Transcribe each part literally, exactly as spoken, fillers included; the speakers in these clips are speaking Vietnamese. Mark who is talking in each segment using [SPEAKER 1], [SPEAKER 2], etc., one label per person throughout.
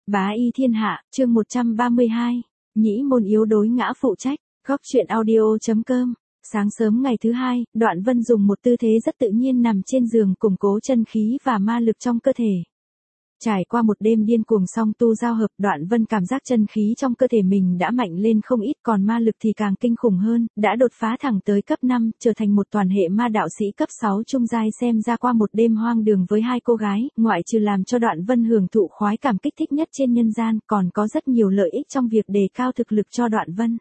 [SPEAKER 1] Bá y thiên hạ, chương một trăm ba mươi hai. Nhĩ môn yếu đối ngã phụ trách. Góc truyện audio.com. Sáng sớm ngày thứ hai, Đoạn Vân dùng một tư thế rất tự nhiên nằm trên giường củng cố chân khí và ma lực trong cơ thể. Trải qua một đêm điên cuồng song tu giao hợp, Đoạn Vân cảm giác chân khí trong cơ thể mình đã mạnh lên không ít, còn ma lực thì càng kinh khủng hơn, đã đột phá thẳng tới cấp năm, trở thành một toàn hệ ma đạo sĩ cấp sáu trung giai. Xem ra qua một đêm hoang đường với hai cô gái, ngoại trừ làm cho Đoạn Vân hưởng thụ khoái cảm kích thích nhất trên nhân gian, còn có rất nhiều lợi ích trong việc đề cao thực lực cho Đoạn Vân.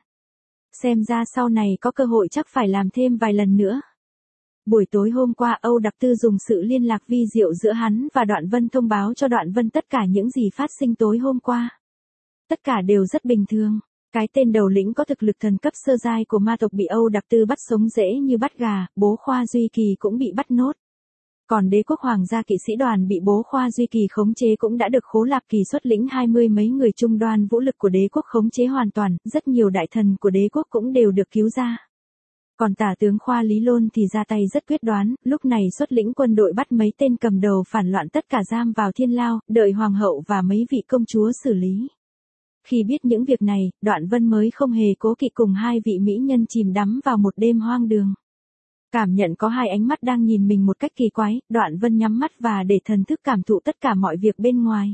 [SPEAKER 1] Xem ra sau này có cơ hội chắc phải làm thêm vài lần nữa. Buổi tối hôm qua Âu Đặc Tư dùng sự liên lạc vi diệu giữa hắn và Đoạn Vân thông báo cho Đoạn Vân tất cả những gì phát sinh tối hôm qua. Tất cả đều rất bình thường. Cái tên đầu lĩnh có thực lực thần cấp sơ giai của ma tộc bị Âu Đặc Tư bắt sống dễ như bắt gà, bố Khoa Duy Kỳ cũng bị bắt nốt. Còn đế quốc hoàng gia kỵ sĩ đoàn bị bố Khoa Duy Kỳ khống chế cũng đã được Khố Lạp Kỳ xuất lĩnh hai mươi mấy người trung đoan vũ lực của đế quốc khống chế hoàn toàn, rất nhiều đại thần của đế quốc cũng đều được cứu ra. Còn tả tướng Khoa Lý Lôn thì ra tay rất quyết đoán, lúc này xuất lĩnh quân đội bắt mấy tên cầm đầu phản loạn tất cả giam vào thiên lao, đợi hoàng hậu và mấy vị công chúa xử lý. Khi biết những việc này, Đoạn Vân mới không hề cố kỵ cùng hai vị mỹ nhân chìm đắm vào một đêm hoang đường. Cảm nhận có hai ánh mắt đang nhìn mình một cách kỳ quái, Đoạn Vân nhắm mắt và để thần thức cảm thụ tất cả mọi việc bên ngoài.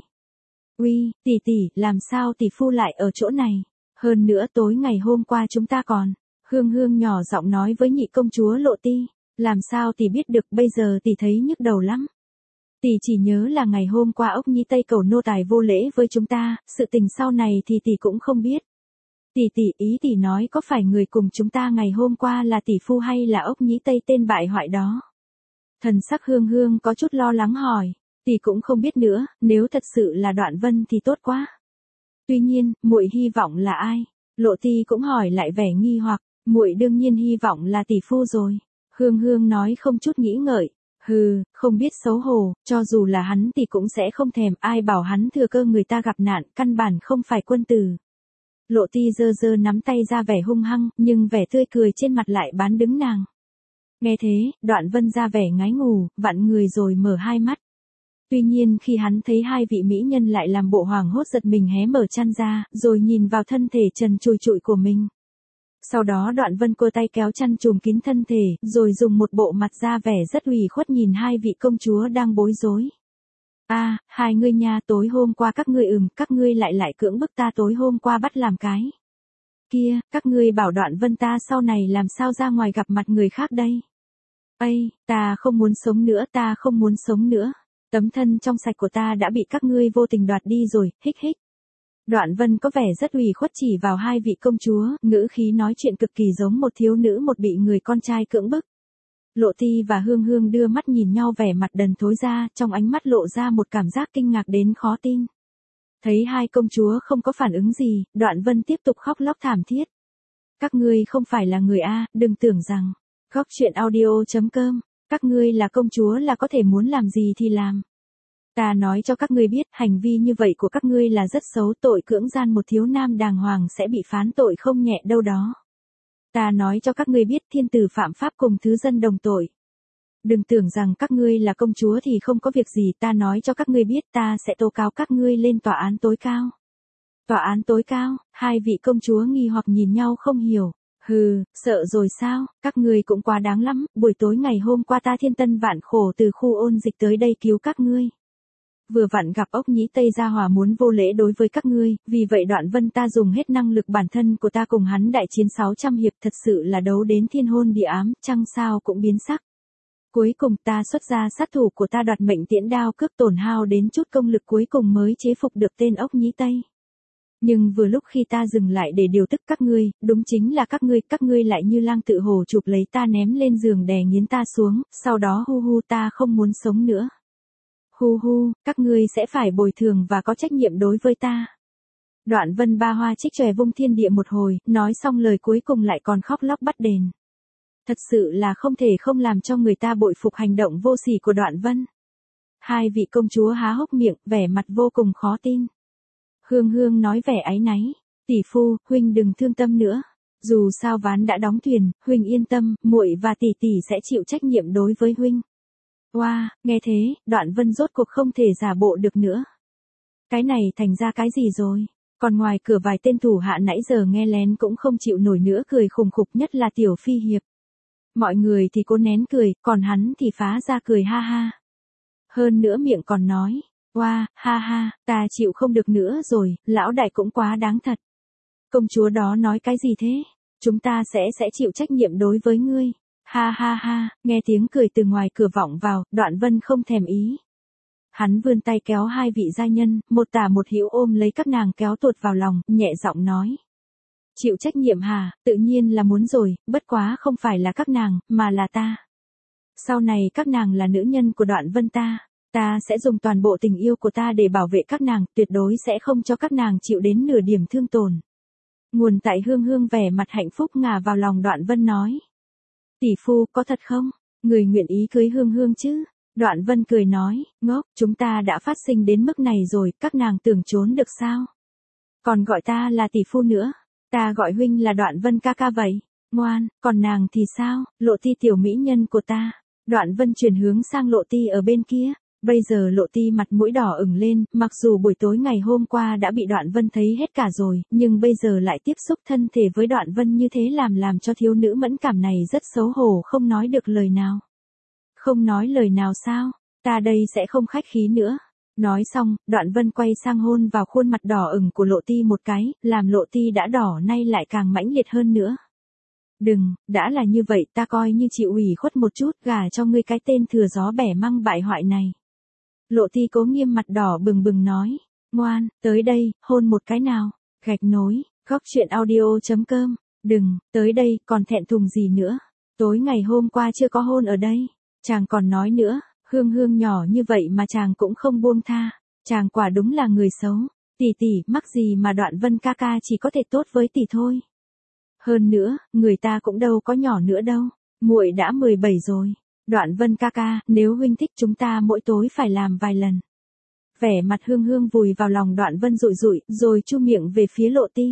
[SPEAKER 1] Uy, tỷ tỷ, làm sao tỷ phu lại ở chỗ này? Hơn nữa tối ngày hôm qua chúng ta còn... Hương Hương nhỏ giọng nói với nhị công chúa Lộ Ti, làm sao tỷ biết được, bây giờ tỷ thấy nhức đầu lắm. Tỷ chỉ nhớ là ngày hôm qua ốc nhĩ Tây cầu nô tài vô lễ với chúng ta, sự tình sau này thì tỷ cũng không biết. Tỷ tỷ, ý tỷ nói có phải người cùng chúng ta ngày hôm qua là tỷ phu hay là ốc nhĩ Tây tên bại hoại đó? Thần sắc Hương Hương có chút lo lắng hỏi, tỷ cũng không biết nữa, nếu thật sự là Đoạn Vân thì tốt quá. Tuy nhiên, muội hy vọng là ai? Lộ Ti cũng hỏi lại vẻ nghi hoặc. Muội đương nhiên hy vọng là tỷ phu rồi. Hương Hương nói không chút nghĩ ngợi. Hừ, không biết xấu hổ, cho dù là hắn thì cũng sẽ không thèm, ai bảo hắn thừa cơ người ta gặp nạn, căn bản không phải quân tử. Lộ Ti giơ giơ nắm tay ra vẻ hung hăng, nhưng vẻ tươi cười trên mặt lại bán đứng nàng. Nghe thế, Đoạn Vân ra vẻ ngái ngủ, vặn người rồi mở hai mắt. Tuy nhiên khi hắn thấy hai vị mỹ nhân lại làm bộ hoảng hốt giật mình hé mở chăn ra, rồi nhìn vào thân thể trần trụi trụi của mình. Sau đó Đoạn Vân cô tay kéo chăn trùm kín thân thể, rồi dùng một bộ mặt ra vẻ rất ủy khuất nhìn hai vị công chúa đang bối rối. A, à, hai ngươi nha, tối hôm qua các ngươi ừm, các ngươi lại lại cưỡng bức ta tối hôm qua bắt làm cái. Kia, các ngươi bảo Đoạn Vân ta sau này làm sao ra ngoài gặp mặt người khác đây. Ây, ta không muốn sống nữa, ta không muốn sống nữa. Tấm thân trong sạch của ta đã bị các ngươi vô tình đoạt đi rồi, hích hích. Đoạn Vân có vẻ rất ủy khuất chỉ vào hai vị công chúa, ngữ khí nói chuyện cực kỳ giống một thiếu nữ một bị người con trai cưỡng bức. Lộ Ti và Hương Hương đưa mắt nhìn nhau vẻ mặt đần thối ra, trong ánh mắt lộ ra một cảm giác kinh ngạc đến khó tin. Thấy hai công chúa không có phản ứng gì, Đoạn Vân tiếp tục khóc lóc thảm thiết. Các ngươi không phải là người A, đừng tưởng rằng. Góc truyện audio.com, các ngươi là công chúa là có thể muốn làm gì thì làm. Ta nói cho các ngươi biết, hành vi như vậy của các ngươi là rất xấu, tội cưỡng gian một thiếu nam đàng hoàng sẽ bị phán tội không nhẹ đâu đó. Ta nói cho các ngươi biết, thiên tử phạm pháp cùng thứ dân đồng tội. Đừng tưởng rằng các ngươi là công chúa thì không có việc gì, ta nói cho các ngươi biết, ta sẽ tố cáo các ngươi lên tòa án tối cao. Tòa án tối cao? Hai vị công chúa nghi hoặc nhìn nhau không hiểu. Hừ, sợ rồi sao, các ngươi cũng quá đáng lắm, buổi tối ngày hôm qua ta thiên tân vạn khổ từ khu ôn dịch tới đây cứu các ngươi. Vừa vặn gặp ốc nhĩ Tây gia hòa muốn vô lễ đối với các ngươi, vì vậy Đoạn Vân ta dùng hết năng lực bản thân của ta cùng hắn đại chiến sáu trăm hiệp, thật sự là đấu đến thiên hôn địa ám, trăng sao cũng biến sắc. Cuối cùng ta xuất ra sát thủ của ta đoạt mệnh tiễn đao cước tổn hao đến chút công lực cuối cùng mới chế phục được tên ốc nhĩ Tây. Nhưng vừa lúc khi ta dừng lại để điều tức các ngươi, đúng chính là các ngươi, các ngươi lại như lang tự hổ chụp lấy ta ném lên giường đè nghiến ta xuống, sau đó hu hu ta không muốn sống nữa. Hu hu, các ngươi sẽ phải bồi thường và có trách nhiệm đối với ta. Đoạn Vân ba hoa trích chòe vung thiên địa một hồi, nói xong lời cuối cùng lại còn khóc lóc bắt đền. Thật sự là không thể không làm cho người ta bội phục hành động vô sỉ của Đoạn Vân. Hai vị công chúa há hốc miệng, vẻ mặt vô cùng khó tin. Hương Hương nói vẻ áy náy, tỷ phu, huynh đừng thương tâm nữa. Dù sao ván đã đóng thuyền, huynh yên tâm, muội và tỷ tỷ sẽ chịu trách nhiệm đối với huynh. Oa, wow, nghe thế, Đoạn Vân rốt cuộc không thể giả bộ được nữa. Cái này thành ra cái gì rồi? Còn ngoài cửa vài tên thủ hạ nãy giờ nghe lén cũng không chịu nổi nữa cười khùng khục, nhất là Tiểu Phi Hiệp. Mọi người thì cố nén cười, còn hắn thì phá ra cười ha ha. Hơn nữa miệng còn nói, oa, ha ha, ta chịu không được nữa rồi, lão đại cũng quá đáng thật. Công chúa đó nói cái gì thế? Chúng ta sẽ sẽ chịu trách nhiệm đối với ngươi. Ha ha ha, nghe tiếng cười từ ngoài cửa vọng vào, Đoạn Vân không thèm ý. Hắn vươn tay kéo hai vị gia nhân, một tả một hữu ôm lấy các nàng kéo tuột vào lòng, nhẹ giọng nói. Chịu trách nhiệm hả, tự nhiên là muốn rồi, bất quá không phải là các nàng, mà là ta. Sau này các nàng là nữ nhân của Đoạn Vân ta, ta sẽ dùng toàn bộ tình yêu của ta để bảo vệ các nàng, tuyệt đối sẽ không cho các nàng chịu đến nửa điểm thương tổn. Nguồn tại Hương Hương vẻ mặt hạnh phúc ngả vào lòng Đoạn Vân nói. Tỷ phu, có thật không? Người nguyện ý cưới Hương Hương chứ? Đoạn Vân cười nói, ngốc, chúng ta đã phát sinh đến mức này rồi, các nàng tưởng trốn được sao? Còn gọi ta là tỷ phu nữa, ta gọi huynh là Đoạn Vân ca ca vậy. Ngoan, còn nàng thì sao? Lộ Ti tiểu mỹ nhân của ta. Đoạn Vân chuyển hướng sang Lộ Ti ở bên kia. Bây giờ Lộ Ti mặt mũi đỏ ửng lên, mặc dù buổi tối ngày hôm qua đã bị Đoạn Vân thấy hết cả rồi, nhưng bây giờ lại tiếp xúc thân thể với Đoạn Vân như thế làm làm cho thiếu nữ mẫn cảm này rất xấu hổ, không nói được lời nào. Không nói lời nào sao? Ta đây sẽ không khách khí nữa. Nói xong, Đoạn Vân quay sang hôn vào khuôn mặt đỏ ửng của Lộ Ti một cái, làm Lộ Ti đã đỏ nay lại càng mãnh liệt hơn nữa. Đừng, đã là như vậy ta coi như chịu ủy khuất một chút, gả cho ngươi cái tên thừa gió bẻ măng bại hoại này. Lộ Ti cố nghiêm mặt đỏ bừng bừng nói, ngoan, tới đây, hôn một cái nào. Gạch nối, góc truyện audio chấm com. Đừng, tới đây, còn thẹn thùng gì nữa. Tối ngày hôm qua chưa có hôn ở đây. Chàng còn nói nữa, Hương Hương nhỏ như vậy mà chàng cũng không buông tha. Chàng quả đúng là người xấu. Tỷ tỷ, mắc gì mà Đoạn Vân ca ca chỉ có thể tốt với tỷ thôi. Hơn nữa, người ta cũng đâu có nhỏ nữa đâu. Muội đã mười bảy rồi. Đoạn Vân ca ca, nếu huynh thích chúng ta mỗi tối phải làm vài lần. Vẻ mặt Hương Hương vùi vào lòng Đoạn Vân rụi rụi, rồi chu miệng về phía Lộ Ti.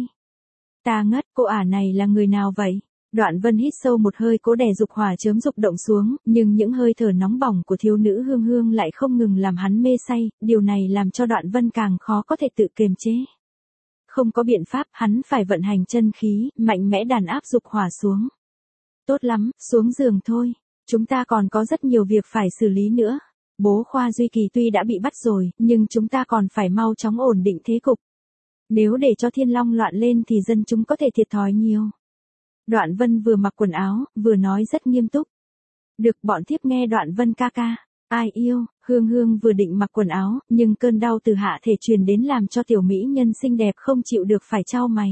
[SPEAKER 1] Ta ngất, cô ả này là người nào vậy? Đoạn Vân hít sâu một hơi cố đè dục hỏa chớm dục động xuống, nhưng những hơi thở nóng bỏng của thiếu nữ Hương Hương lại không ngừng làm hắn mê say, điều này làm cho Đoạn Vân càng khó có thể tự kiềm chế. Không có biện pháp, hắn phải vận hành chân khí, mạnh mẽ đàn áp dục hỏa xuống. Tốt lắm, xuống giường thôi. Chúng ta còn có rất nhiều việc phải xử lý nữa. Bố Khoa Duy Kỳ tuy đã bị bắt rồi, nhưng chúng ta còn phải mau chóng ổn định thế cục. Nếu để cho Thiên Long loạn lên thì dân chúng có thể thiệt thòi nhiều. Đoạn Vân vừa mặc quần áo, vừa nói rất nghiêm túc. Được, bọn thiếp nghe Đoạn Vân ca ca. Ai yêu, Hương Hương vừa định mặc quần áo, nhưng cơn đau từ hạ thể truyền đến làm cho tiểu mỹ nhân xinh đẹp không chịu được phải chau mày.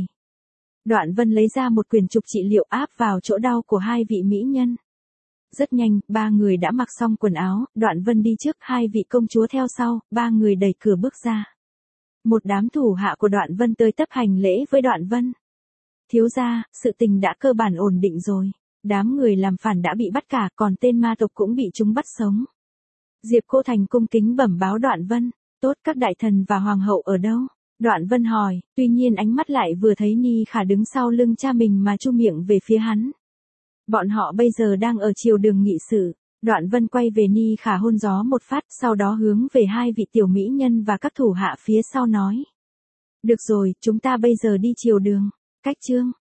[SPEAKER 1] Đoạn Vân lấy ra một quyển trục trị liệu áp vào chỗ đau của hai vị mỹ nhân. Rất nhanh, ba người đã mặc xong quần áo, Đoạn Vân đi trước, hai vị công chúa theo sau, ba người đẩy cửa bước ra. Một đám thủ hạ của Đoạn Vân tới tấp hành lễ với Đoạn Vân. Thiếu gia, sự tình đã cơ bản ổn định rồi. Đám người làm phản đã bị bắt cả, còn tên ma tộc cũng bị chúng bắt sống. Diệp Cô Thành cung kính bẩm báo Đoạn Vân. Tốt, các đại thần và hoàng hậu ở đâu? Đoạn Vân hỏi, tuy nhiên ánh mắt lại vừa thấy Ni Khả đứng sau lưng cha mình mà chu miệng về phía hắn. Bọn họ bây giờ đang ở triều đường nghị sự. Đoạn Vân quay về Ni Khả hôn gió một phát, sau đó hướng về hai vị tiểu mỹ nhân và các thủ hạ phía sau nói. Được rồi, chúng ta bây giờ đi triều đường. Cách chương.